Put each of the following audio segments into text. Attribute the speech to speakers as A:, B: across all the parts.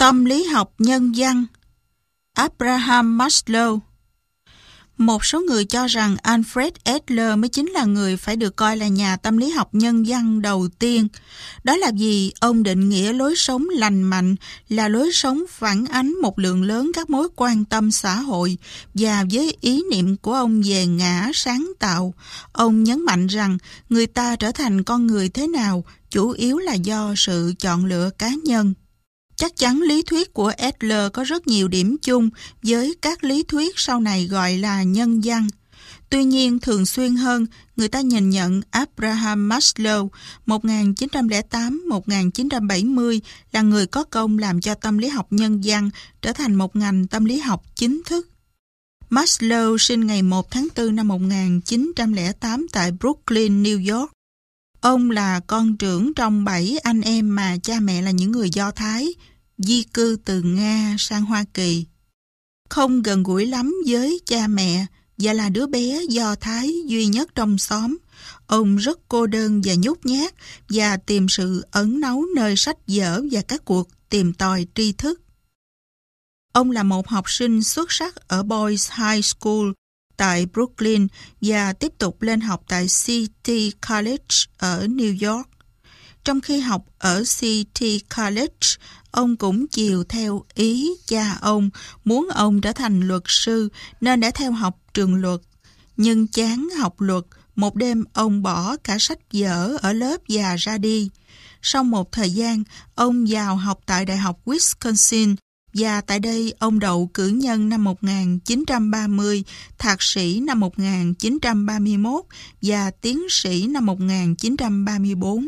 A: Tâm lý học nhân văn Abraham Maslow. Một số người cho rằng Alfred Adler mới chính là người phải được coi là nhà tâm lý học nhân văn đầu tiên. Đó là vì ông định nghĩa lối sống lành mạnh là lối sống phản ánh một lượng lớn các mối quan tâm xã hội, và với ý niệm của ông về ngã sáng tạo, ông nhấn mạnh rằng người ta trở thành con người thế nào chủ yếu là do sự chọn lựa cá nhân. Chắc chắn lý thuyết của Adler có rất nhiều điểm chung với các lý thuyết sau này gọi là nhân văn. Tuy nhiên, thường xuyên hơn, người ta nhìn nhận Abraham Maslow 1908-1970 là người có công làm cho tâm lý học nhân văn trở thành một ngành tâm lý học chính thức. Maslow sinh ngày 1 tháng 4 năm 1908 tại Brooklyn, New York. Ông là con trưởng trong 7 anh em mà cha mẹ là những người Do Thái, di cư từ Nga sang Hoa Kỳ. Không gần gũi lắm với cha mẹ và là đứa bé Do Thái duy nhất trong xóm. Ông rất cô đơn và nhút nhát và tìm sự ẩn náu nơi sách vở và các cuộc tìm tòi tri thức. Ông là một học sinh xuất sắc ở Boys High School tại Brooklyn và tiếp tục lên học tại City College ở New York. Trong khi học ở City College, ông cũng chiều theo ý cha ông, muốn ông trở thành luật sư nên đã theo học trường luật. Nhưng chán học luật, một đêm ông bỏ cả sách vở ở lớp và ra đi. Sau một thời gian, ông vào học tại Đại học Wisconsin, và tại đây ông đậu cử nhân năm 1930, thạc sĩ năm 1931 và tiến sĩ năm 1934.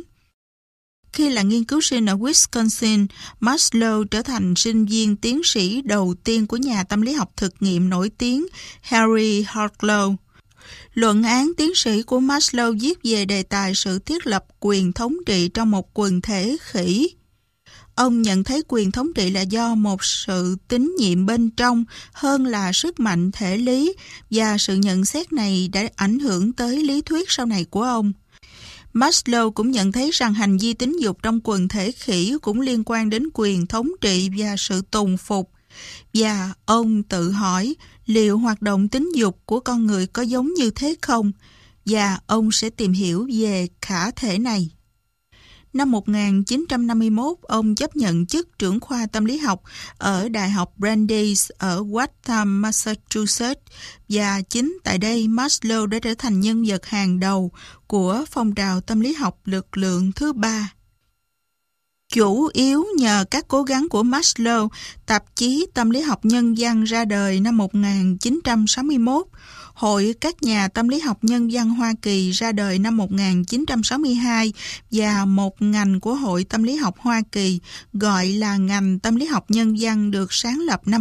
A: Khi là nghiên cứu sinh ở Wisconsin, Maslow trở thành sinh viên tiến sĩ đầu tiên của nhà tâm lý học thực nghiệm nổi tiếng Harry Harlow. Luận án tiến sĩ của Maslow viết về đề tài sự thiết lập quyền thống trị trong một quần thể khỉ. Ông nhận thấy quyền thống trị là do một sự tín nhiệm bên trong hơn là sức mạnh thể lý, và sự nhận xét này đã ảnh hưởng tới lý thuyết sau này của ông. Maslow cũng nhận thấy rằng hành vi tính dục trong quần thể khỉ cũng liên quan đến quyền thống trị và sự tùng phục, và ông tự hỏi liệu hoạt động tính dục của con người có giống như thế không, và ông sẽ tìm hiểu về khả thể này. Năm 1951, ông chấp nhận chức trưởng khoa tâm lý học ở Đại học Brandeis ở Waltham, Massachusetts, và chính tại đây Maslow đã trở thành nhân vật hàng đầu của phong trào tâm lý học lực lượng thứ ba. Chủ yếu nhờ các cố gắng của Maslow, tạp chí Tâm lý học nhân văn ra đời năm 1961, Hội các nhà tâm lý học nhân văn Hoa Kỳ ra đời năm 1962 và một ngành của Hội Tâm lý học Hoa Kỳ gọi là ngành tâm lý học nhân văn được sáng lập năm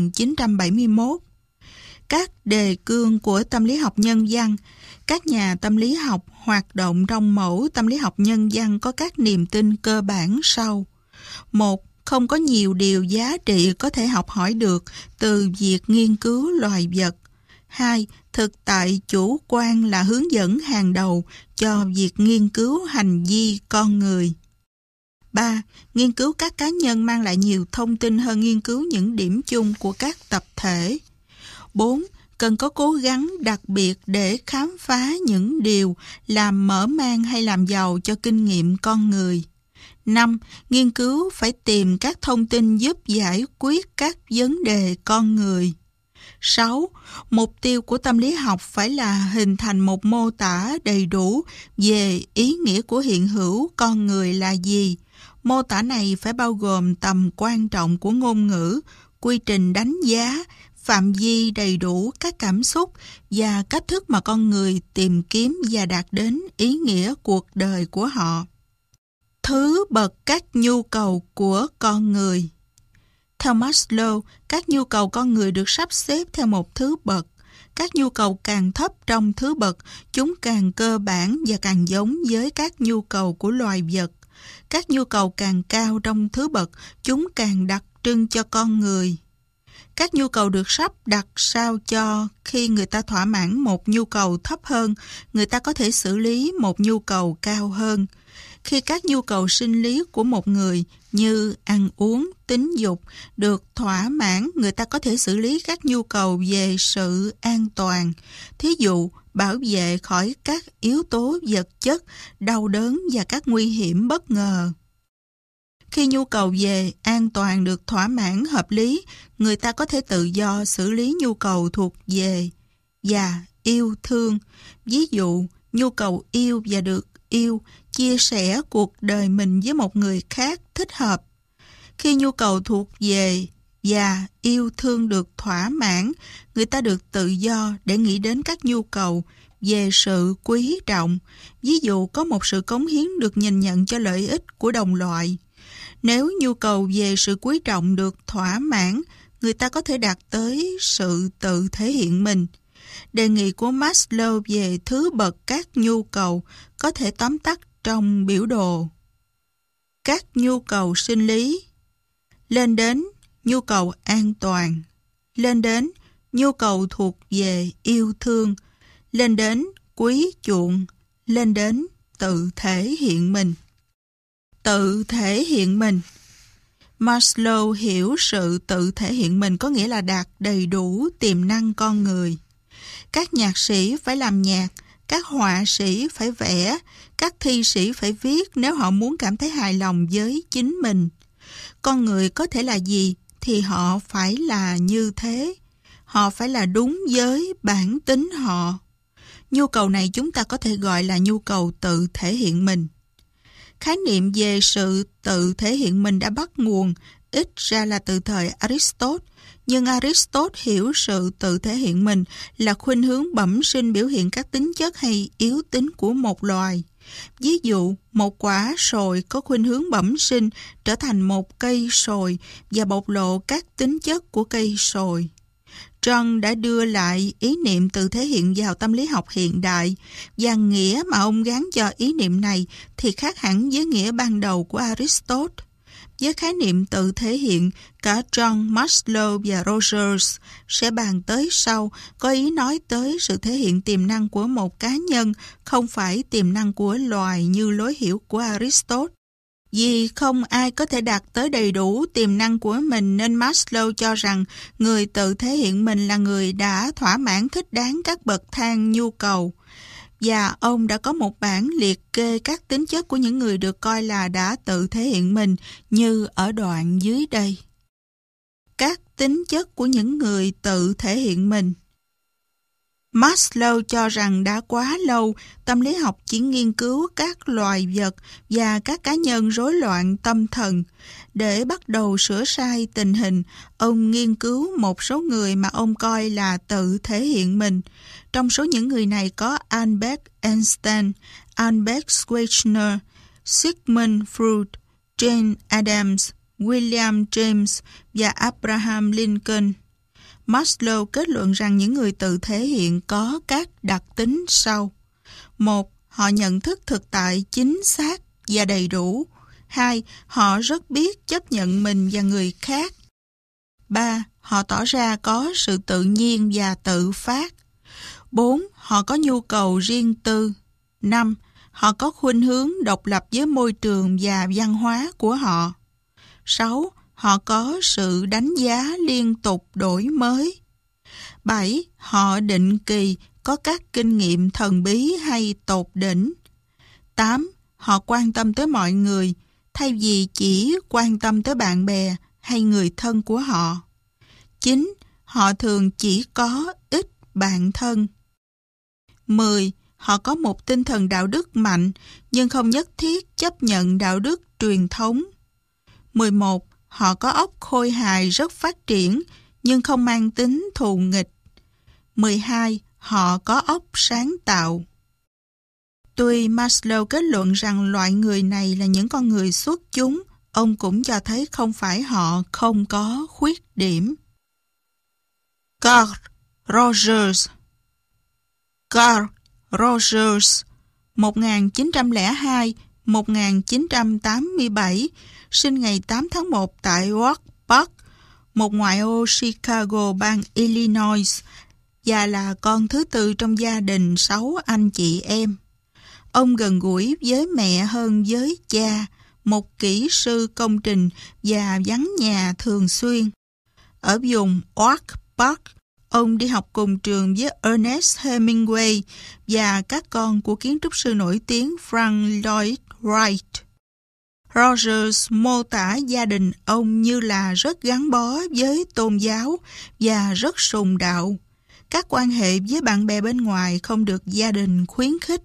A: 1971. Các đề cương của tâm lý học nhân văn, các nhà tâm lý học hoạt động trong mẫu tâm lý học nhân văn có các niềm tin cơ bản sau. 1. Không có nhiều điều giá trị có thể học hỏi được từ việc nghiên cứu loài vật. 2. Thực tại chủ quan là hướng dẫn hàng đầu cho việc nghiên cứu hành vi con người. 3. Nghiên cứu các cá nhân mang lại nhiều thông tin hơn nghiên cứu những điểm chung của các tập thể. 4. Cần có cố gắng đặc biệt để khám phá những điều làm mở mang hay làm giàu cho kinh nghiệm con người. 5. Nghiên cứu phải tìm các thông tin giúp giải quyết các vấn đề con người. 6. Mục tiêu của tâm lý học phải là hình thành một mô tả đầy đủ về ý nghĩa của hiện hữu con người là gì. Mô tả này phải bao gồm tầm quan trọng của ngôn ngữ, quy trình đánh giá, phạm vi đầy đủ các cảm xúc và cách thức mà con người tìm kiếm và đạt đến ý nghĩa cuộc đời của họ. Thứ bậc các nhu cầu của con người. Theo Maslow, các nhu cầu con người được sắp xếp theo một thứ bậc. Các nhu cầu càng thấp trong thứ bậc, chúng càng cơ bản và càng giống với các nhu cầu của loài vật. Các nhu cầu càng cao trong thứ bậc, chúng càng đặc trưng cho con người. Các nhu cầu được sắp đặt sao cho khi người ta thỏa mãn một nhu cầu thấp hơn, người ta có thể xử lý một nhu cầu cao hơn. Khi các nhu cầu sinh lý của một người như ăn uống, tính dục được thỏa mãn, người ta có thể xử lý các nhu cầu về sự an toàn. Thí dụ, bảo vệ khỏi các yếu tố vật chất, đau đớn và các nguy hiểm bất ngờ. Khi nhu cầu về an toàn được thỏa mãn hợp lý, người ta có thể tự do xử lý nhu cầu thuộc về và yêu thương. Ví dụ, nhu cầu yêu và được yêu, chia sẻ cuộc đời mình với một người khác thích hợp. Khi nhu cầu thuộc về và yêu thương được thỏa mãn, người ta được tự do để nghĩ đến các nhu cầu về sự quý trọng. Ví dụ, có một sự cống hiến được nhìn nhận cho lợi ích của đồng loại. Nếu nhu cầu về sự quý trọng được thỏa mãn, người ta có thể đạt tới sự tự thể hiện mình. Đề nghị của Maslow về thứ bậc các nhu cầu có thể tóm tắt trong biểu đồ. Các nhu cầu sinh lý. Lên đến nhu cầu an toàn. Lên đến nhu cầu thuộc về yêu thương. Lên đến quý chuộng. Lên đến tự thể hiện mình. Tự thể hiện mình. Maslow hiểu sự tự thể hiện mình có nghĩa là đạt đầy đủ tiềm năng con người. Các nhạc sĩ phải làm nhạc, các họa sĩ phải vẽ, các thi sĩ phải viết nếu họ muốn cảm thấy hài lòng với chính mình. Con người có thể là gì thì họ phải là như thế. Họ phải là đúng với bản tính họ. Nhu cầu này chúng ta có thể gọi là nhu cầu tự thể hiện mình. Khái niệm về sự tự thể hiện mình đã bắt nguồn ít ra là từ thời Aristotle, nhưng Aristotle hiểu sự tự thể hiện mình là khuynh hướng bẩm sinh biểu hiện các tính chất hay yếu tính của một loài. Ví dụ, một quả sồi có khuynh hướng bẩm sinh trở thành một cây sồi và bộc lộ các tính chất của cây sồi. John đã đưa lại ý niệm tự thể hiện vào tâm lý học hiện đại, và nghĩa mà ông gán cho ý niệm này thì khác hẳn với nghĩa ban đầu của Aristotle. Với khái niệm tự thể hiện, cả John, Maslow và Rogers sẽ bàn tới sau, có ý nói tới sự thể hiện tiềm năng của một cá nhân, không phải tiềm năng của loài như lối hiểu của Aristotle. Vì không ai có thể đạt tới đầy đủ tiềm năng của mình nên Maslow cho rằng người tự thể hiện mình là người đã thỏa mãn thích đáng các bậc thang nhu cầu. Và ông đã có một bản liệt kê các tính chất của những người được coi là đã tự thể hiện mình như ở đoạn dưới đây. Các tính chất của những người tự thể hiện mình. Maslow cho rằng đã quá lâu, tâm lý học chỉ nghiên cứu các loài vật và các cá nhân rối loạn tâm thần. Để bắt đầu sửa sai tình hình, ông nghiên cứu một số người mà ông coi là tự thể hiện mình. Trong số những người này có Albert Einstein, Albert Schweitzer, Sigmund Freud, Jane Addams, William James và Abraham Lincoln. Maslow kết luận rằng những người tự thể hiện có các đặc tính sau. 1. Họ nhận thức thực tại chính xác và đầy đủ. 2. Họ rất biết chấp nhận mình và người khác. 3. Họ tỏ ra có sự tự nhiên và tự phát. 4. Họ có nhu cầu riêng tư. 5. Họ có khuynh hướng độc lập với môi trường và văn hóa của họ. 6. Họ có sự đánh giá liên tục đổi mới. 7. Họ định kỳ có các kinh nghiệm thần bí hay tột đỉnh. 8. Họ quan tâm tới mọi người, thay vì chỉ quan tâm tới bạn bè hay người thân của họ. 9. Họ thường chỉ có ít bạn thân. 10. Họ có một tinh thần đạo đức mạnh, nhưng không nhất thiết chấp nhận đạo đức truyền thống. 11. Họ có óc khôi hài rất phát triển, nhưng không mang tính thù nghịch. 12. Họ có óc sáng tạo. Tuy Maslow kết luận rằng loại người này là những con người xuất chúng, ông cũng cho thấy không phải họ không có khuyết điểm. Carl Rogers 1902-1987, sinh ngày 8 tháng 1 tại Oak Park, một ngoại ô Chicago, bang Illinois, và là con thứ tư trong gia đình 6 anh chị em. Ông gần gũi với mẹ hơn với cha, một kỹ sư công trình và vắng nhà thường xuyên. Ở vùng Oak Park, ông đi học cùng trường với Ernest Hemingway và các con của kiến trúc sư nổi tiếng Frank Lloyd Wright. Rogers mô tả gia đình ông như là rất gắn bó với tôn giáo và rất sùng đạo. Các quan hệ với bạn bè bên ngoài không được gia đình khuyến khích.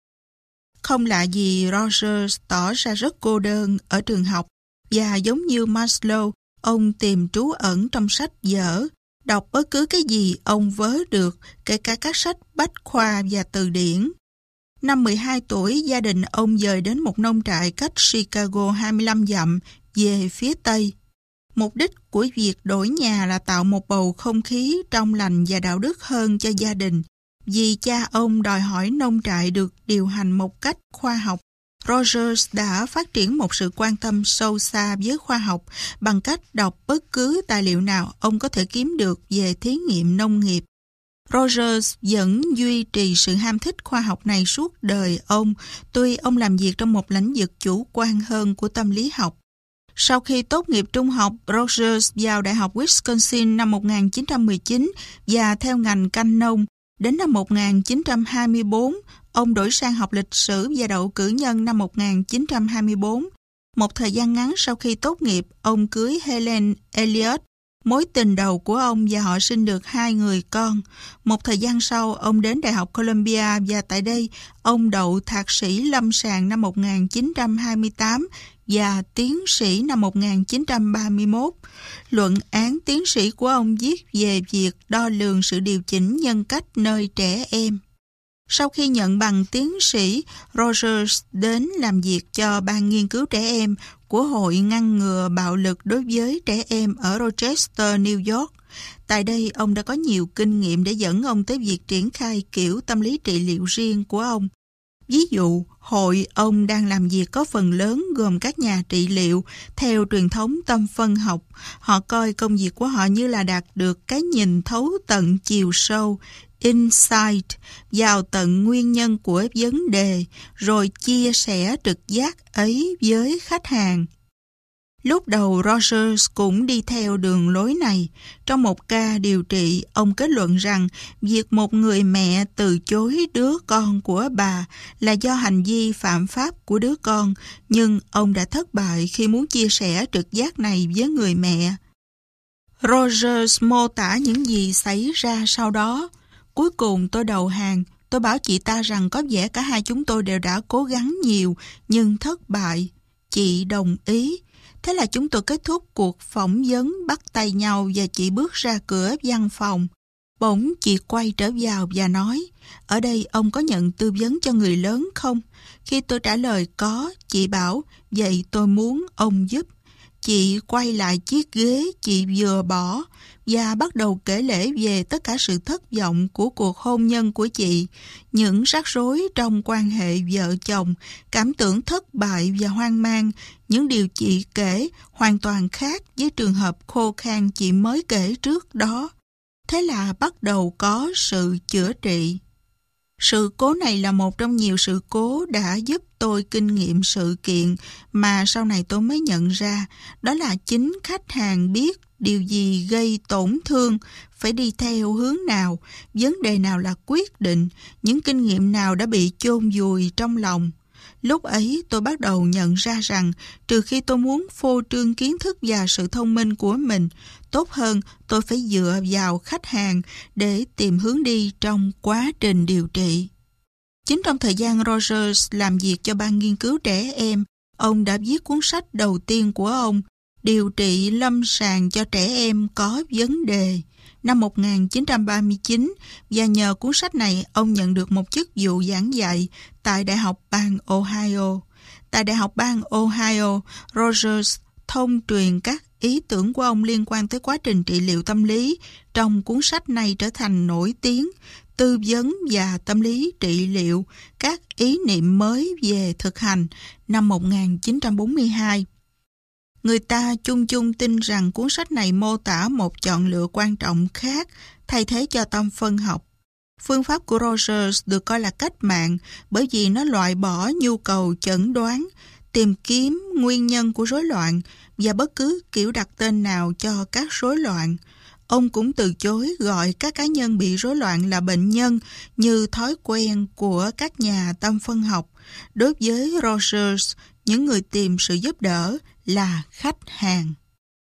A: Không lạ gì Rogers tỏ ra rất cô đơn ở trường học và giống như Maslow, ông tìm trú ẩn trong sách vở, đọc bất cứ cái gì ông vớ được, kể cả các sách bách khoa và từ điển. Năm 12 tuổi, gia đình ông dời đến một nông trại cách Chicago 25 dặm về phía Tây. Mục đích của việc đổi nhà là tạo một bầu không khí trong lành và đạo đức hơn cho gia đình. Vì cha ông đòi hỏi nông trại được điều hành một cách khoa học, Rogers đã phát triển một sự quan tâm sâu xa với khoa học bằng cách đọc bất cứ tài liệu nào ông có thể kiếm được về thí nghiệm nông nghiệp. Rogers vẫn duy trì sự ham thích khoa học này suốt đời ông, tuy ông làm việc trong một lĩnh vực chủ quan hơn của tâm lý học. Sau khi tốt nghiệp trung học, Rogers vào Đại học Wisconsin năm 1919 và theo ngành canh nông. Đến năm 1924, ông đổi sang học lịch sử và đậu cử nhân năm 1924. Một thời gian ngắn sau khi tốt nghiệp, ông cưới Helen Elliot, mối tình đầu của ông, và họ sinh được 2 người con. Một thời gian sau, ông đến Đại học Columbia và tại đây, ông đậu thạc sĩ lâm sàng năm 1928 và tiến sĩ năm 1931. Luận án tiến sĩ của ông viết về việc đo lường sự điều chỉnh nhân cách nơi trẻ em. Sau khi nhận bằng tiến sĩ, Rogers đến làm việc cho Ban nghiên cứu trẻ em của Hội ngăn ngừa bạo lực đối với trẻ em ở Rochester, New York. Tại đây, ông đã có nhiều kinh nghiệm để dẫn ông tới việc triển khai kiểu tâm lý trị liệu riêng của ông. Ví dụ, hội ông đang làm việc có phần lớn gồm các nhà trị liệu theo truyền thống tâm phân học. Họ coi công việc của họ như là đạt được cái nhìn thấu tận chiều sâu, insight, vào tận nguyên nhân của vấn đề, rồi chia sẻ trực giác ấy với khách hàng. Lúc đầu Rogers cũng đi theo đường lối này. Trong một ca điều trị, ông kết luận rằng việc một người mẹ từ chối đứa con của bà là do hành vi phạm pháp của đứa con, nhưng ông đã thất bại khi muốn chia sẻ trực giác này với người mẹ. Rogers mô tả những gì xảy ra sau đó. Cuối cùng tôi đầu hàng. Tôi bảo chị ta rằng có vẻ cả hai chúng tôi đều đã cố gắng nhiều, nhưng thất bại. Chị đồng ý. Thế là chúng tôi kết thúc cuộc phỏng vấn, bắt tay nhau và chị bước ra cửa văn phòng. Bỗng chị quay trở vào và nói, ở đây ông có nhận tư vấn cho người lớn không? Khi tôi trả lời có, chị bảo, vậy tôi muốn ông giúp. Chị quay lại chiếc ghế chị vừa bỏ và bắt đầu kể lể về tất cả sự thất vọng của cuộc hôn nhân của chị, những rắc rối trong quan hệ vợ chồng, cảm tưởng thất bại và hoang mang. Những điều chị kể hoàn toàn khác với trường hợp khô khan chị mới kể trước đó. Thế là bắt đầu có sự chữa trị. Sự cố này là một trong nhiều sự cố đã giúp tôi kinh nghiệm sự kiện mà sau này tôi mới nhận ra, đó là chính khách hàng biết điều gì gây tổn thương, phải đi theo hướng nào, vấn đề nào là quyết định, những kinh nghiệm nào đã bị chôn vùi trong lòng. Lúc ấy tôi bắt đầu nhận ra rằng trừ khi tôi muốn phô trương kiến thức và sự thông minh của mình, tốt hơn tôi phải dựa vào khách hàng để tìm hướng đi trong quá trình điều trị. Chính trong thời gian Rogers làm việc cho Ban nghiên cứu trẻ em, ông đã viết cuốn sách đầu tiên của ông, Điều trị lâm sàng cho trẻ em có vấn đề, năm 1939, và nhờ cuốn sách này ông nhận được một chức vụ giảng dạy tại Đại học bang Ohio. Tại Đại học bang Ohio, Rogers thông truyền các ý tưởng của ông liên quan tới quá trình trị liệu tâm lý. Trong cuốn sách này trở thành nổi tiếng, tư vấn và tâm lý trị liệu, các ý niệm mới về thực hành, năm 1942. Người ta chung chung tin rằng cuốn sách này mô tả một chọn lựa quan trọng khác thay thế cho tâm phân học. Phương pháp của Rogers được coi là cách mạng bởi vì nó loại bỏ nhu cầu chẩn đoán, tìm kiếm nguyên nhân của rối loạn và bất cứ kiểu đặt tên nào cho các rối loạn. Ông cũng từ chối gọi các cá nhân bị rối loạn là bệnh nhân như thói quen của các nhà tâm phân học. Đối với Rogers, những người tìm sự giúp đỡ là khách hàng.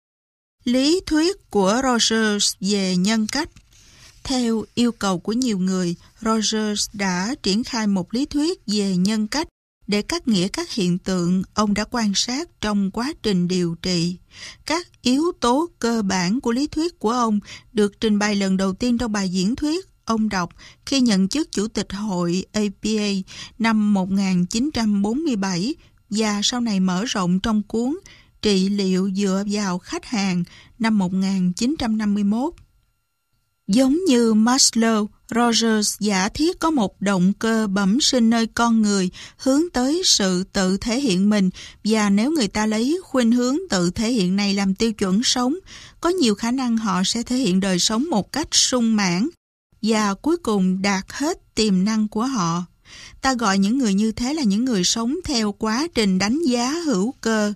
A: Lý thuyết của Rogers về nhân cách. Theo yêu cầu của nhiều người, Rogers đã triển khai một lý thuyết về nhân cách để cắt nghĩa các hiện tượng ông đã quan sát trong quá trình điều trị. Các yếu tố cơ bản của lý thuyết của ông được trình bày lần đầu tiên trong bài diễn thuyết ông đọc khi nhận chức Chủ tịch Hội APA năm 1947 và sau này mở rộng trong cuốn Trị liệu dựa vào khách hàng năm 1951. Giống như Maslow, Rogers giả thiết có một động cơ bẩm sinh nơi con người hướng tới sự tự thể hiện mình, và nếu người ta lấy khuynh hướng tự thể hiện này làm tiêu chuẩn sống, có nhiều khả năng họ sẽ thể hiện đời sống một cách sung mãn và cuối cùng đạt hết tiềm năng của họ. Ta gọi những người như thế là những người sống theo quá trình đánh giá hữu cơ.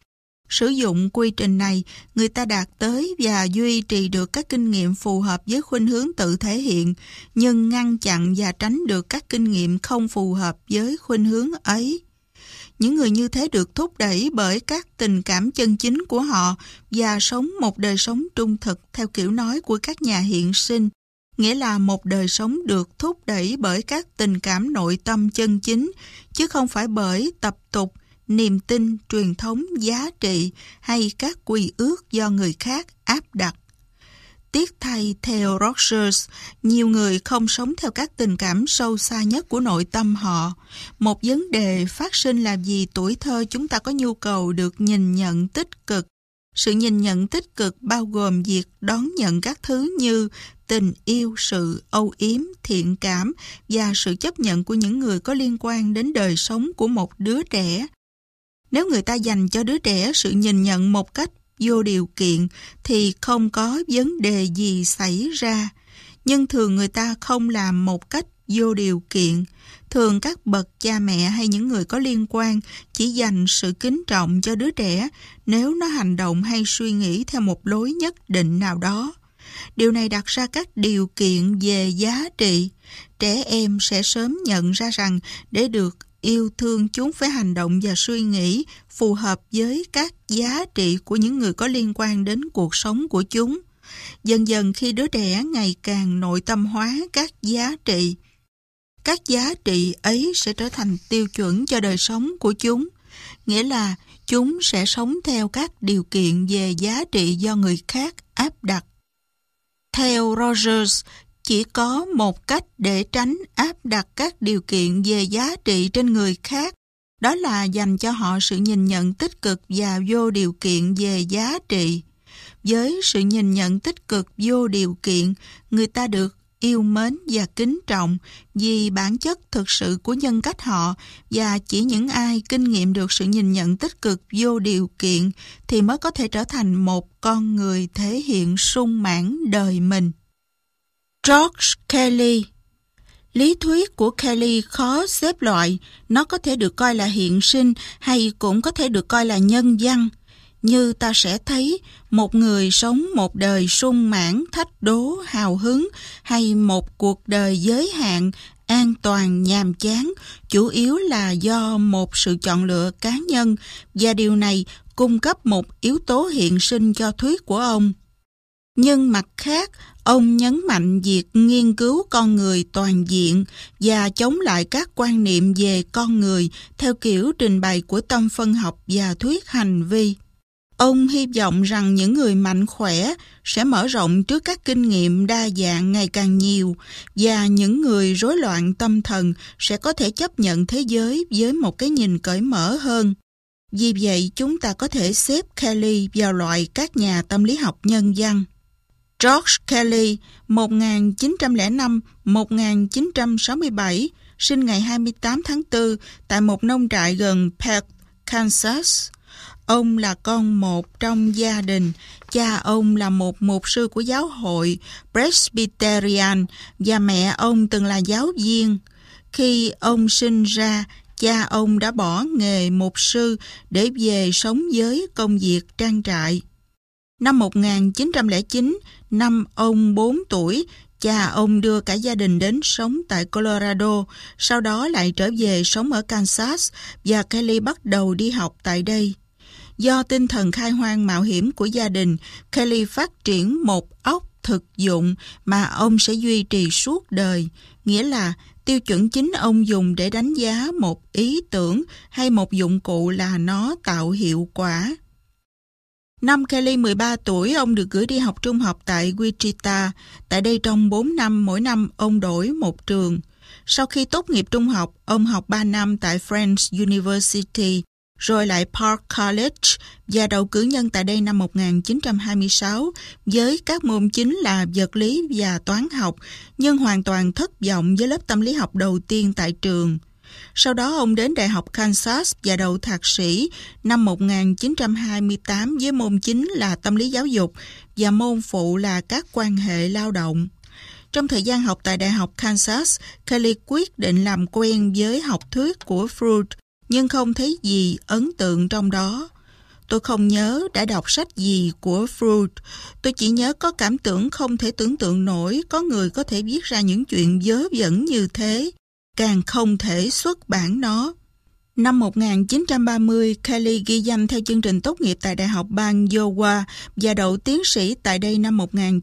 A: Sử dụng quy trình này, người ta đạt tới và duy trì được các kinh nghiệm phù hợp với khuynh hướng tự thể hiện, nhưng ngăn chặn và tránh được các kinh nghiệm không phù hợp với khuynh hướng ấy. Những người như thế được thúc đẩy bởi các tình cảm chân chính của họ và sống một đời sống trung thực theo kiểu nói của các nhà hiện sinh, nghĩa là một đời sống được thúc đẩy bởi các tình cảm nội tâm chân chính, chứ không phải bởi tập tục, niềm tin, truyền thống, giá trị hay các quy ước do người khác áp đặt. Tiếc thay, theo Rogers, nhiều người không sống theo các tình cảm sâu xa nhất của nội tâm họ. Một vấn đề phát sinh là vì tuổi thơ chúng ta có nhu cầu được nhìn nhận tích cực. Sự nhìn nhận tích cực bao gồm việc đón nhận các thứ như tình yêu, sự âu yếm, thiện cảm và sự chấp nhận của những người có liên quan đến đời sống của một đứa trẻ. Nếu người ta dành cho đứa trẻ sự nhìn nhận một cách vô điều kiện thì không có vấn đề gì xảy ra. Nhưng thường người ta không làm một cách vô điều kiện. Thường các bậc cha mẹ hay những người có liên quan chỉ dành sự kính trọng cho đứa trẻ nếu nó hành động hay suy nghĩ theo một lối nhất định nào đó. Điều này đặt ra các điều kiện về giá trị. Trẻ em sẽ sớm nhận ra rằng để được yêu thương chúng phải hành động và suy nghĩ phù hợp với các giá trị của những người có liên quan đến cuộc sống của chúng. Dần dần khi đứa trẻ ngày càng nội tâm hóa các giá trị ấy sẽ trở thành tiêu chuẩn cho đời sống của chúng, nghĩa là chúng sẽ sống theo các điều kiện về giá trị do người khác áp đặt. Theo Rogers, chỉ có một cách để tránh áp đặt các điều kiện về giá trị trên người khác, đó là dành cho họ sự nhìn nhận tích cực và vô điều kiện về giá trị. Với sự nhìn nhận tích cực vô điều kiện, người ta được yêu mến và kính trọng vì bản chất thực sự của nhân cách họ, và chỉ những ai kinh nghiệm được sự nhìn nhận tích cực vô điều kiện thì mới có thể trở thành một con người thể hiện sung mãn đời mình. George Kelly. Lý thuyết của Kelly khó xếp loại, nó có thể được coi là hiện sinh hay cũng có thể được coi là nhân văn. Như ta sẽ thấy, một người sống một đời sung mãn, thách đố, hào hứng hay một cuộc đời giới hạn, an toàn, nhàm chán, chủ yếu là do một sự chọn lựa cá nhân, và điều này cung cấp một yếu tố hiện sinh cho thuyết của ông. Nhưng mặt khác, ông nhấn mạnh việc nghiên cứu con người toàn diện và chống lại các quan niệm về con người theo kiểu trình bày của tâm phân học và thuyết hành vi. Ông hy vọng rằng những người mạnh khỏe sẽ mở rộng trước các kinh nghiệm đa dạng ngày càng nhiều, và những người rối loạn tâm thần sẽ có thể chấp nhận thế giới với một cái nhìn cởi mở hơn. Vì vậy, chúng ta có thể xếp Kelly vào loại các nhà tâm lý học nhân văn. George Kelly, 1905-1967, sinh ngày 28 tháng 4 tại một nông trại gần Peck, Kansas. Ông là con một trong gia đình. Cha ông là một mục sư của giáo hội Presbyterian và mẹ ông từng là giáo viên. Khi ông sinh ra, cha ông đã bỏ nghề mục sư để về sống với công việc trang trại. Năm 1909, năm ông 4 tuổi, cha ông đưa cả gia đình đến sống tại Colorado, sau đó lại trở về sống ở Kansas và Kelly bắt đầu đi học tại đây. Do tinh thần khai hoang mạo hiểm của gia đình, Kelly phát triển một óc thực dụng mà ông sẽ duy trì suốt đời, nghĩa là tiêu chuẩn chính ông dùng để đánh giá một ý tưởng hay một dụng cụ là nó tạo hiệu quả. Năm Kelly 13 tuổi, ông được gửi đi học trung học tại Wichita. Tại đây trong 4 năm, mỗi năm ông đổi một trường. Sau khi tốt nghiệp trung học, ông học 3 năm tại Friends University, rồi lại Park College và đậu cử nhân tại đây năm 1926 với các môn chính là vật lý và toán học, nhưng hoàn toàn thất vọng với lớp tâm lý học đầu tiên tại trường. Sau đó ông đến Đại học Kansas và đậu thạc sĩ năm 1928 với môn chính là tâm lý giáo dục và môn phụ là các quan hệ lao động. Trong thời gian học tại Đại học Kansas, Kelly quyết định làm quen với học thuyết của Freud, nhưng không thấy gì ấn tượng trong đó. Tôi không nhớ đã đọc sách gì của Freud. Tôi chỉ nhớ có cảm tưởng không thể tưởng tượng nổi có người có thể viết ra những chuyện vớ vẩn như thế, càng không thể xuất bản nó. Năm 1930, Kelly ghi danh theo chương trình tốt nghiệp tại Đại học bang Iowa và đậu tiến sĩ tại đây năm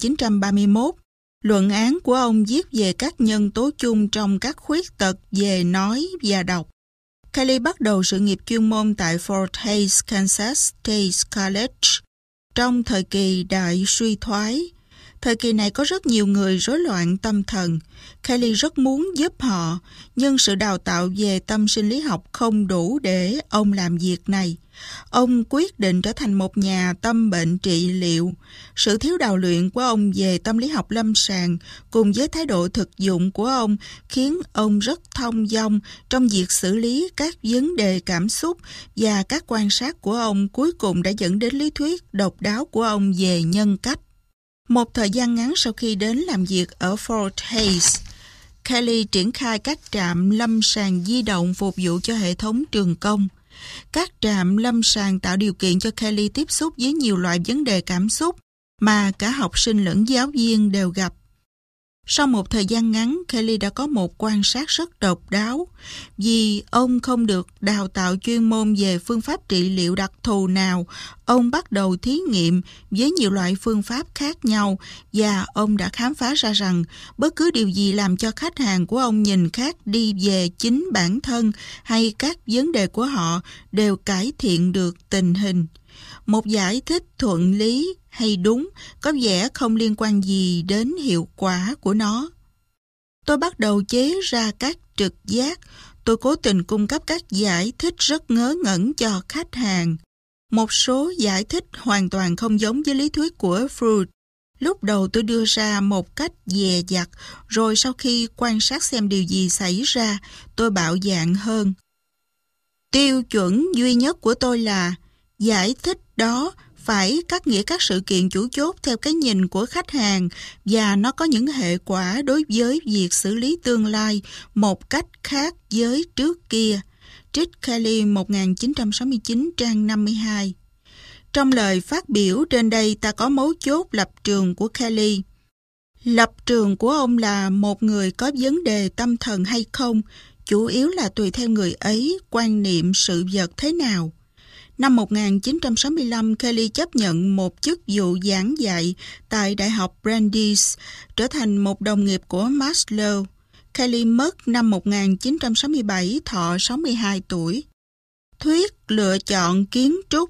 A: 1931. Luận án của ông viết về các nhân tố chung trong các khuyết tật về nói và đọc. Kelly bắt đầu sự nghiệp chuyên môn tại Fort Hays, Kansas State College trong thời kỳ đại suy thoái. Thời kỳ này có rất nhiều người rối loạn tâm thần. Kelly rất muốn giúp họ, nhưng sự đào tạo về tâm sinh lý học không đủ để ông làm việc này. Ông quyết định trở thành một nhà tâm bệnh trị liệu. Sự thiếu đào luyện của ông về tâm lý học lâm sàng cùng với thái độ thực dụng của ông khiến ông rất thông dong trong việc xử lý các vấn đề cảm xúc, và các quan sát của ông cuối cùng đã dẫn đến lý thuyết độc đáo của ông về nhân cách. Một thời gian ngắn sau khi đến làm việc ở Fort Hays, Kelly triển khai các trạm lâm sàng di động phục vụ cho hệ thống trường công. Các trạm lâm sàng tạo điều kiện cho Kelly tiếp xúc với nhiều loại vấn đề cảm xúc mà cả học sinh lẫn giáo viên đều gặp. Sau một thời gian ngắn, Kelly đã có một quan sát rất độc đáo. Vì ông không được đào tạo chuyên môn về phương pháp trị liệu đặc thù nào, ông bắt đầu thí nghiệm với nhiều loại phương pháp khác nhau, và ông đã khám phá ra rằng bất cứ điều gì làm cho khách hàng của ông nhìn khác đi về chính bản thân hay các vấn đề của họ đều cải thiện được tình hình. Một giải thích thuận lý hay đúng có vẻ không liên quan gì đến hiệu quả của nó. Tôi bắt đầu chế ra các trực giác. Tôi cố tình cung cấp các giải thích rất ngớ ngẩn cho khách hàng. Một số giải thích hoàn toàn không giống với lý thuyết của Freud. Lúc đầu tôi đưa ra một cách dè dặt, rồi sau khi quan sát xem điều gì xảy ra, tôi bạo dạn hơn. Tiêu chuẩn duy nhất của tôi là giải thích đó phải cắt nghĩa các sự kiện chủ chốt theo cái nhìn của khách hàng, và nó có những hệ quả đối với việc xử lý tương lai một cách khác với trước kia. Trích Kelly 1969 trang 52. Trong lời phát biểu trên đây ta có mấu chốt lập trường của Kelly. Lập trường của ông là một người có vấn đề tâm thần hay không, chủ yếu là tùy theo người ấy quan niệm sự vật thế nào. Năm 1965, Kelly chấp nhận một chức vụ giảng dạy tại Đại học Brandeis, trở thành một đồng nghiệp của Maslow. Kelly mất năm 1967, thọ 62 tuổi. Thuyết lựa chọn kiến trúc.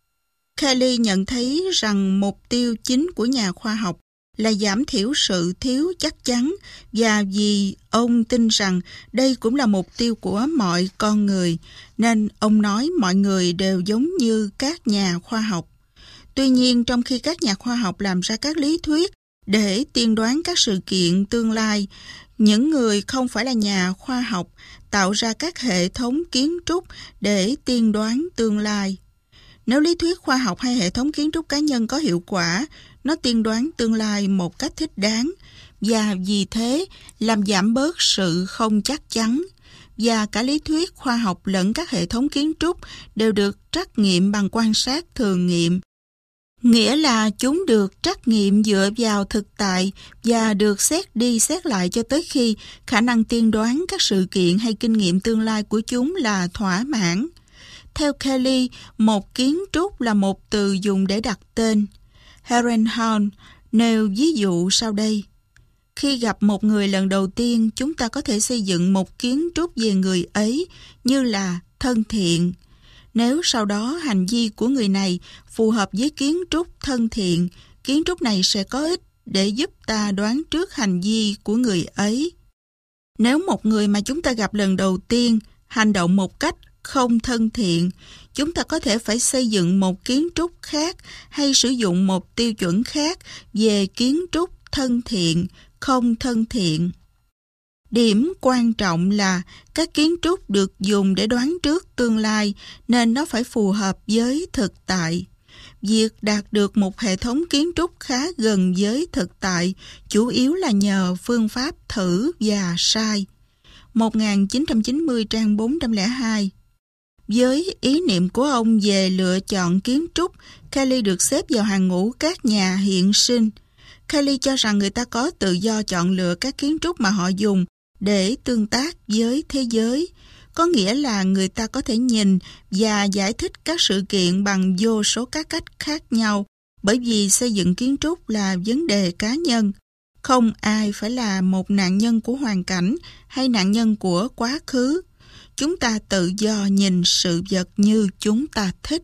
A: Kelly nhận thấy rằng mục tiêu chính của nhà khoa học là giảm thiểu sự thiếu chắc chắn, và vì ông tin rằng đây cũng là mục tiêu của mọi con người, nên ông nói mọi người đều giống như các nhà khoa học. Tuy nhiên, trong khi các nhà khoa học làm ra các lý thuyết để tiên đoán các sự kiện tương lai, những người không phải là nhà khoa học tạo ra các hệ thống kiến trúc để tiên đoán tương lai. Nếu lý thuyết khoa học hay hệ thống kiến trúc cá nhân có hiệu quả, nó tiên đoán tương lai một cách thích đáng, và vì thế làm giảm bớt sự không chắc chắn. Và cả lý thuyết khoa học lẫn các hệ thống kiến trúc đều được trắc nghiệm bằng quan sát thường nghiệm. Nghĩa là chúng được trắc nghiệm dựa vào thực tại và được xét đi xét lại cho tới khi khả năng tiên đoán các sự kiện hay kinh nghiệm tương lai của chúng là thỏa mãn. Theo Kelly, một kiến trúc là một từ dùng để đặt tên. Herrenhorn nêu ví dụ sau đây. Khi gặp một người lần đầu tiên, chúng ta có thể xây dựng một kiến trúc về người ấy như là thân thiện. Nếu sau đó hành vi của người này phù hợp với kiến trúc thân thiện, kiến trúc này sẽ có ích để giúp ta đoán trước hành vi của người ấy. Nếu một người mà chúng ta gặp lần đầu tiên hành động một cách không thân thiện, chúng ta có thể phải xây dựng một kiến trúc khác hay sử dụng một tiêu chuẩn khác về kiến trúc thân thiện, không thân thiện. Điểm quan trọng là các kiến trúc được dùng để đoán trước tương lai nên nó phải phù hợp với thực tại. Việc đạt được một hệ thống kiến trúc khá gần với thực tại chủ yếu là nhờ phương pháp thử và sai. 1990 trang 402. Với ý niệm của ông về lựa chọn kiến trúc, Kelly được xếp vào hàng ngũ các nhà hiện sinh. Kelly cho rằng người ta có tự do chọn lựa các kiến trúc mà họ dùng để tương tác với thế giới. Có nghĩa là người ta có thể nhìn và giải thích các sự kiện bằng vô số các cách khác nhau, bởi vì xây dựng kiến trúc là vấn đề cá nhân. Không ai phải là một nạn nhân của hoàn cảnh hay nạn nhân của quá khứ. Chúng ta tự do nhìn sự vật như chúng ta thích.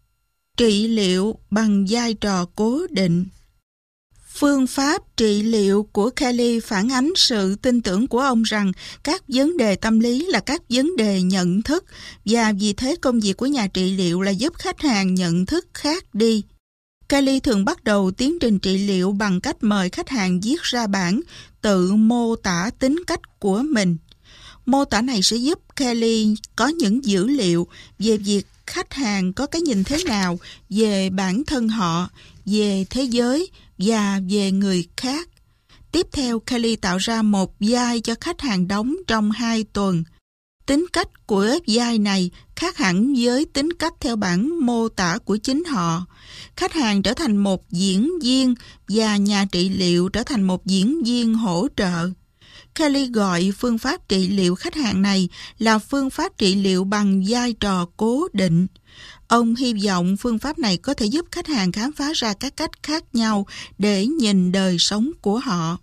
A: Trị liệu bằng vai trò cố định. Phương pháp trị liệu của Kelly phản ánh sự tin tưởng của ông rằng các vấn đề tâm lý là các vấn đề nhận thức, và vì thế công việc của nhà trị liệu là giúp khách hàng nhận thức khác đi. Kelly thường bắt đầu tiến trình trị liệu bằng cách mời khách hàng viết ra bản tự mô tả tính cách của mình. Mô tả này sẽ giúp Kelly có những dữ liệu về việc khách hàng có cái nhìn thế nào về bản thân họ, về thế giới và về người khác. Tiếp theo, Kelly tạo ra một vai cho khách hàng đóng trong 2 tuần. Tính cách của vai này khác hẳn với tính cách theo bản mô tả của chính họ. Khách hàng trở thành một diễn viên và nhà trị liệu trở thành một diễn viên hỗ trợ. Kelly gọi phương pháp trị liệu khách hàng này là phương pháp trị liệu bằng vai trò cố định. Ông hy vọng phương pháp này có thể giúp khách hàng khám phá ra các cách khác nhau để nhìn đời sống của họ.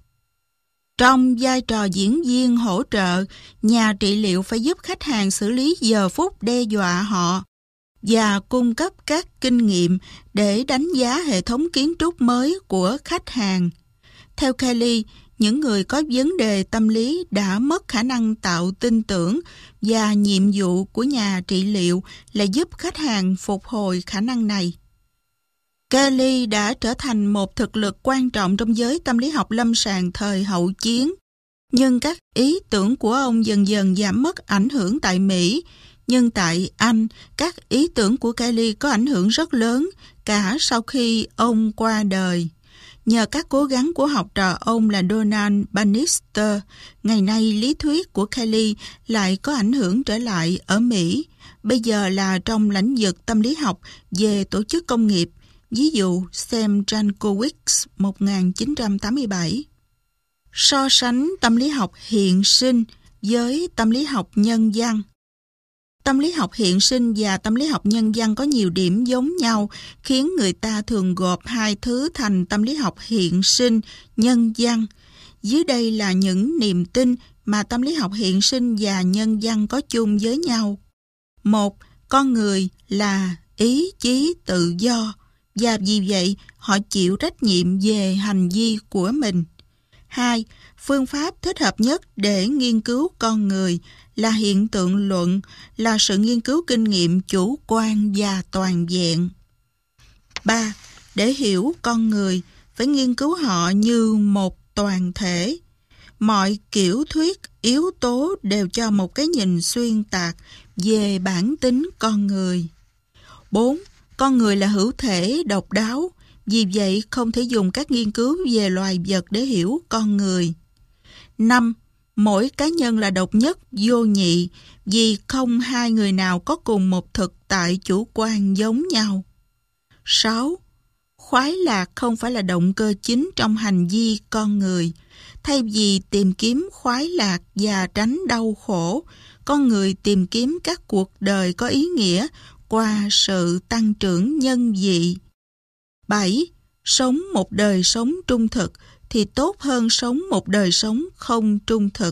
A: Trong vai trò diễn viên hỗ trợ, nhà trị liệu phải giúp khách hàng xử lý giờ phút đe dọa họ và cung cấp các kinh nghiệm để đánh giá hệ thống kiến trúc mới của khách hàng. Theo Kelly, những người có vấn đề tâm lý đã mất khả năng tạo tin tưởng, và nhiệm vụ của nhà trị liệu là giúp khách hàng phục hồi khả năng này. Kelly đã trở thành một thực lực quan trọng trong giới tâm lý học lâm sàng thời hậu chiến, nhưng các ý tưởng của ông dần dần giảm mất ảnh hưởng tại Mỹ. Nhưng tại Anh, các ý tưởng của Kelly có ảnh hưởng rất lớn cả sau khi ông qua đời. Nhờ các cố gắng của học trò ông là Donald Bannister, ngày nay lý thuyết của Kelly lại có ảnh hưởng trở lại ở Mỹ, bây giờ là trong lĩnh vực tâm lý học về tổ chức công nghiệp, ví dụ Sam Jankowicz 1987. So sánh tâm lý học hiện sinh với tâm lý học nhân văn. Tâm lý học hiện sinh và tâm lý học nhân văn có nhiều điểm giống nhau, khiến người ta thường gộp hai thứ thành tâm lý học hiện sinh, nhân văn. Dưới đây là những niềm tin mà tâm lý học hiện sinh và nhân văn có chung với nhau. 1. Con người là ý chí tự do, và vì vậy họ chịu trách nhiệm về hành vi của mình. 2. Phương pháp thích hợp nhất để nghiên cứu con người là hiện tượng luận, là sự nghiên cứu kinh nghiệm chủ quan và toàn vẹn. 3. Để hiểu con người, phải nghiên cứu họ như một toàn thể. Mọi kiểu thuyết, yếu tố đều cho một cái nhìn xuyên tạc về bản tính con người. 4. Con người là hữu thể độc đáo, vì vậy không thể dùng các nghiên cứu về loài vật để hiểu con người. 5. Mỗi cá nhân là độc nhất, vô nhị, vì không hai người nào có cùng một thực tại chủ quan giống nhau. 6. Khoái lạc không phải là động cơ chính trong hành vi con người. Thay vì tìm kiếm khoái lạc và tránh đau khổ, con người tìm kiếm các cuộc đời có ý nghĩa qua sự tăng trưởng nhân vị. 7. Sống một đời sống trung thực thì tốt hơn sống một đời sống không trung thực.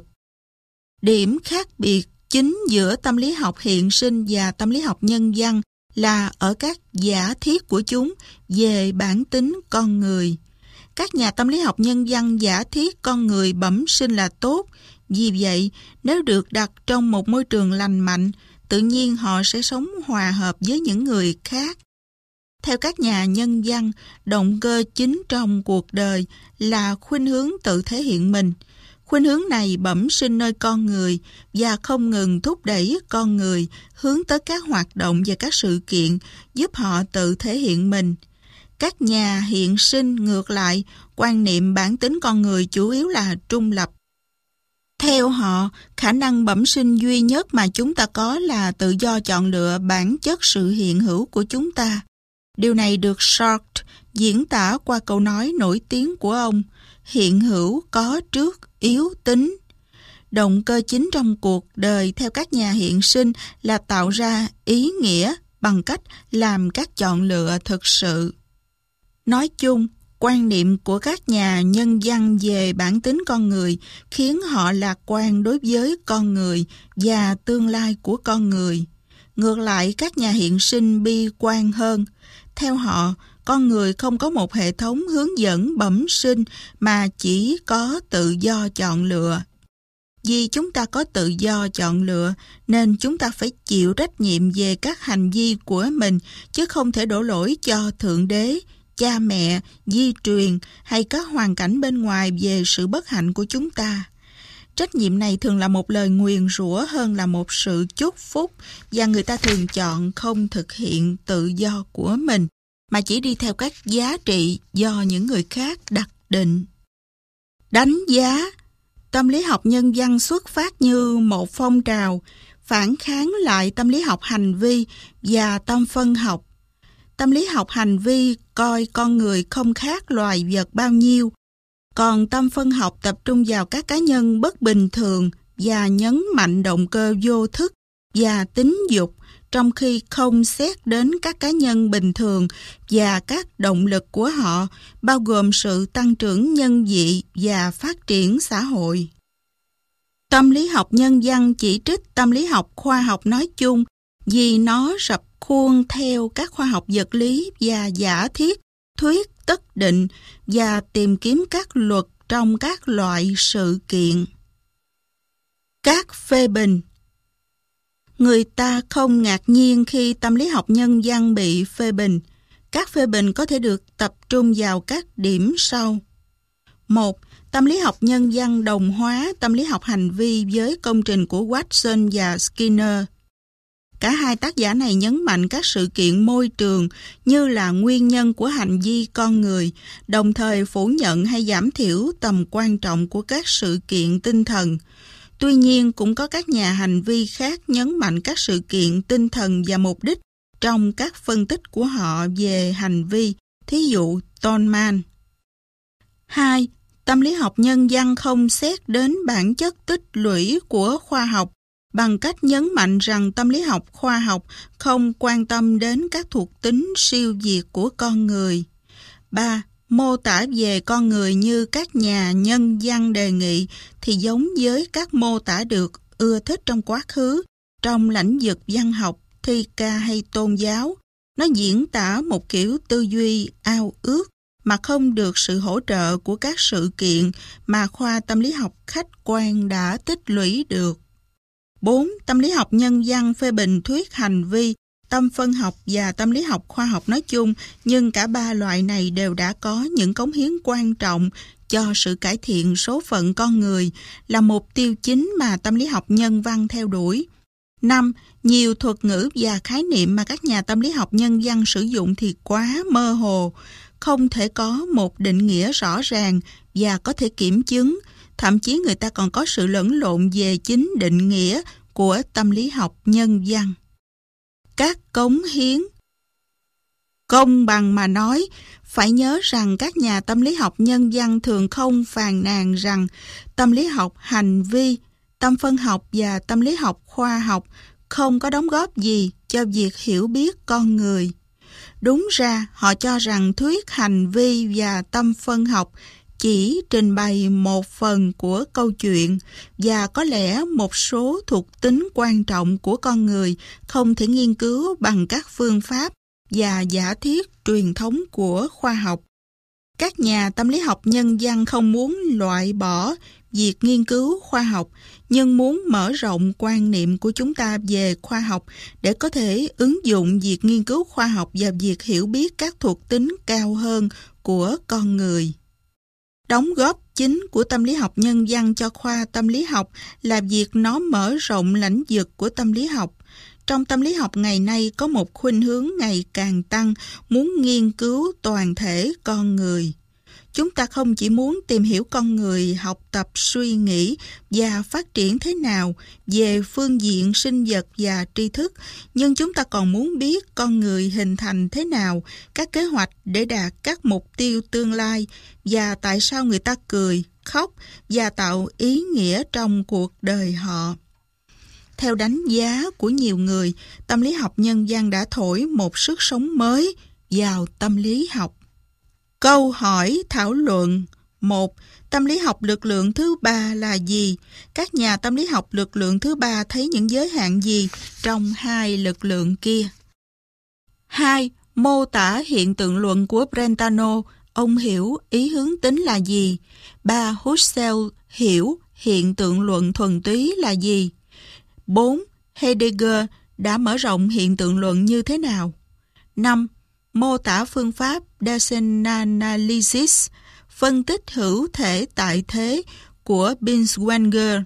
A: Điểm khác biệt chính giữa tâm lý học hiện sinh và tâm lý học nhân văn là ở các giả thiết của chúng về bản tính con người. Các nhà tâm lý học nhân văn giả thiết con người bẩm sinh là tốt, vì vậy nếu được đặt trong một môi trường lành mạnh, tự nhiên họ sẽ sống hòa hợp với những người khác. Theo các nhà nhân văn, động cơ chính trong cuộc đời là khuynh hướng tự thể hiện mình. Khuynh hướng này bẩm sinh nơi con người và không ngừng thúc đẩy con người hướng tới các hoạt động và các sự kiện giúp họ tự thể hiện mình. Các nhà hiện sinh ngược lại, quan niệm bản tính con người chủ yếu là trung lập. Theo họ, khả năng bẩm sinh duy nhất mà chúng ta có là tự do chọn lựa bản chất sự hiện hữu của chúng ta. Điều này được Sartre diễn tả qua câu nói nổi tiếng của ông: hiện hữu có trước yếu tính. Động cơ chính trong cuộc đời theo các nhà hiện sinh là tạo ra ý nghĩa bằng cách làm các chọn lựa thực sự. Nói chung, quan niệm của các nhà nhân văn về bản tính con người khiến họ lạc quan đối với con người và tương lai của con người. Ngược lại, các nhà hiện sinh bi quan hơn. Theo họ, con người không có một hệ thống hướng dẫn bẩm sinh mà chỉ có tự do chọn lựa. Vì chúng ta có tự do chọn lựa nên chúng ta phải chịu trách nhiệm về các hành vi của mình, chứ không thể đổ lỗi cho Thượng Đế, cha mẹ, di truyền hay các hoàn cảnh bên ngoài về sự bất hạnh của chúng ta. Trách nhiệm này thường là một lời nguyền rủa hơn là một sự chúc phúc, và người ta thường chọn không thực hiện tự do của mình, mà chỉ đi theo các giá trị do những người khác đặt định. Đánh giá. Tâm lý học nhân văn xuất phát như một phong trào, phản kháng lại tâm lý học hành vi và tâm phân học. Tâm lý học hành vi coi con người không khác loài vật bao nhiêu, còn tâm phân học tập trung vào các cá nhân bất bình thường và nhấn mạnh động cơ vô thức và tính dục, trong khi không xét đến các cá nhân bình thường và các động lực của họ, bao gồm sự tăng trưởng nhân vị và phát triển xã hội. Tâm lý học nhân văn chỉ trích tâm lý học khoa học nói chung vì nó rập khuôn theo các khoa học vật lý và giả thiết, thuyết tất định và tìm kiếm các luật trong các loại sự kiện. Các phê bình. Người ta không ngạc nhiên khi tâm lý học nhân văn bị phê bình. Các phê bình có thể được tập trung vào các điểm sau. 1. Tâm lý học nhân văn đồng hóa tâm lý học hành vi với công trình của Watson và Skinner. Cả hai tác giả này nhấn mạnh các sự kiện môi trường như là nguyên nhân của hành vi con người, đồng thời phủ nhận hay giảm thiểu tầm quan trọng của các sự kiện tinh thần. Tuy nhiên, cũng có các nhà hành vi khác nhấn mạnh các sự kiện tinh thần và mục đích trong các phân tích của họ về hành vi, thí dụ Tolman. 2. Tâm lý học nhân văn không xét đến bản chất tích lũy của khoa học bằng cách nhấn mạnh rằng tâm lý học khoa học không quan tâm đến các thuộc tính siêu việt của con người. 3. Mô tả về con người như các nhà nhân văn đề nghị thì giống với các mô tả được ưa thích trong quá khứ, trong lĩnh vực văn học, thi ca hay tôn giáo. Nó diễn tả một kiểu tư duy ao ước mà không được sự hỗ trợ của các sự kiện mà khoa tâm lý học khách quan đã tích lũy được. 4. Tâm lý học nhân văn phê bình thuyết hành vi, tâm phân học và tâm lý học khoa học nói chung, nhưng cả ba loại này đều đã có những cống hiến quan trọng cho sự cải thiện số phận con người, là mục tiêu chính mà tâm lý học nhân văn theo đuổi. 5. Nhiều thuật ngữ và khái niệm mà các nhà tâm lý học nhân văn sử dụng thì quá mơ hồ, không thể có một định nghĩa rõ ràng và có thể kiểm chứng. Thậm chí người ta còn có sự lẫn lộn về chính định nghĩa của tâm lý học nhân văn. Các cống hiến. Công bằng mà nói, phải nhớ rằng các nhà tâm lý học nhân văn thường không phàn nàn rằng tâm lý học hành vi, tâm phân học và tâm lý học khoa học không có đóng góp gì cho việc hiểu biết con người. Đúng ra, họ cho rằng thuyết hành vi và tâm phân học chỉ trình bày một phần của câu chuyện và có lẽ một số thuộc tính quan trọng của con người không thể nghiên cứu bằng các phương pháp và giả thiết truyền thống của khoa học. Các nhà tâm lý học nhân văn không muốn loại bỏ việc nghiên cứu khoa học, nhưng muốn mở rộng quan niệm của chúng ta về khoa học để có thể ứng dụng việc nghiên cứu khoa học và việc hiểu biết các thuộc tính cao hơn của con người. Đóng góp chính của tâm lý học nhân văn cho khoa tâm lý học là việc nó mở rộng lãnh vực của tâm lý học. Trong tâm lý học ngày nay có một khuynh hướng ngày càng tăng muốn nghiên cứu toàn thể con người. Chúng ta không chỉ muốn tìm hiểu con người học tập suy nghĩ và phát triển thế nào về phương diện sinh vật và tri thức, nhưng chúng ta còn muốn biết con người hình thành thế nào, các kế hoạch để đạt các mục tiêu tương lai và tại sao người ta cười, khóc và tạo ý nghĩa trong cuộc đời họ. Theo đánh giá của nhiều người, tâm lý học nhân văn đã thổi một sức sống mới vào tâm lý học. Câu hỏi thảo luận. 1. Tâm lý học lực lượng thứ ba là gì? Các nhà tâm lý học lực lượng thứ ba thấy những giới hạn gì trong hai lực lượng kia? 2. Mô tả hiện tượng luận của Brentano, ông hiểu ý hướng tính là gì? 3. Husserl hiểu hiện tượng luận thuần túy là gì? 4. Heidegger đã mở rộng hiện tượng luận như thế nào? 5. Mô tả phương pháp Dasein-analysis, phân tích hữu thể tại thế của Binswanger.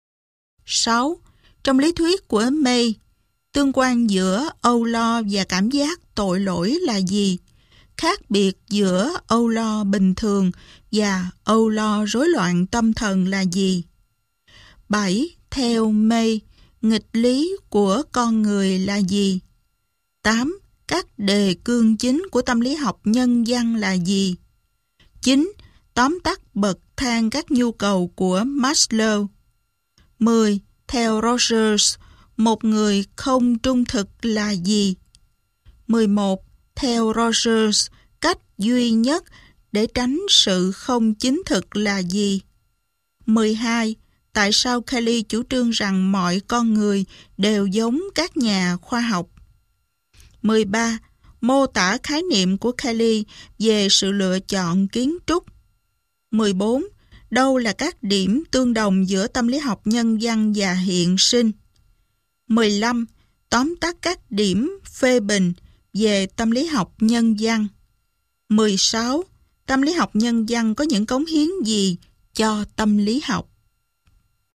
A: 6. Trong lý thuyết của May, tương quan giữa âu lo và cảm giác tội lỗi là gì? Khác biệt giữa âu lo bình thường và âu lo rối loạn tâm thần là gì? 7. Theo May, nghịch lý của con người là gì? 8. Các đề cương chính của tâm lý học nhân văn là gì? 9. Tóm tắt bậc thang các nhu cầu của Maslow. 10. Theo Rogers, một người không trung thực là gì? 11. Theo Rogers, cách duy nhất để tránh sự không chính thực là gì? 12. Tại sao Kelly chủ trương rằng mọi con người đều giống các nhà khoa học? 13. Mô tả khái niệm của Kelly về sự lựa chọn kiến trúc. 14. Đâu là các điểm tương đồng giữa tâm lý học nhân văn và hiện sinh? 15. Tóm tắt các điểm phê bình về tâm lý học nhân văn. 16. Tâm lý học nhân văn có những cống hiến gì cho tâm lý học?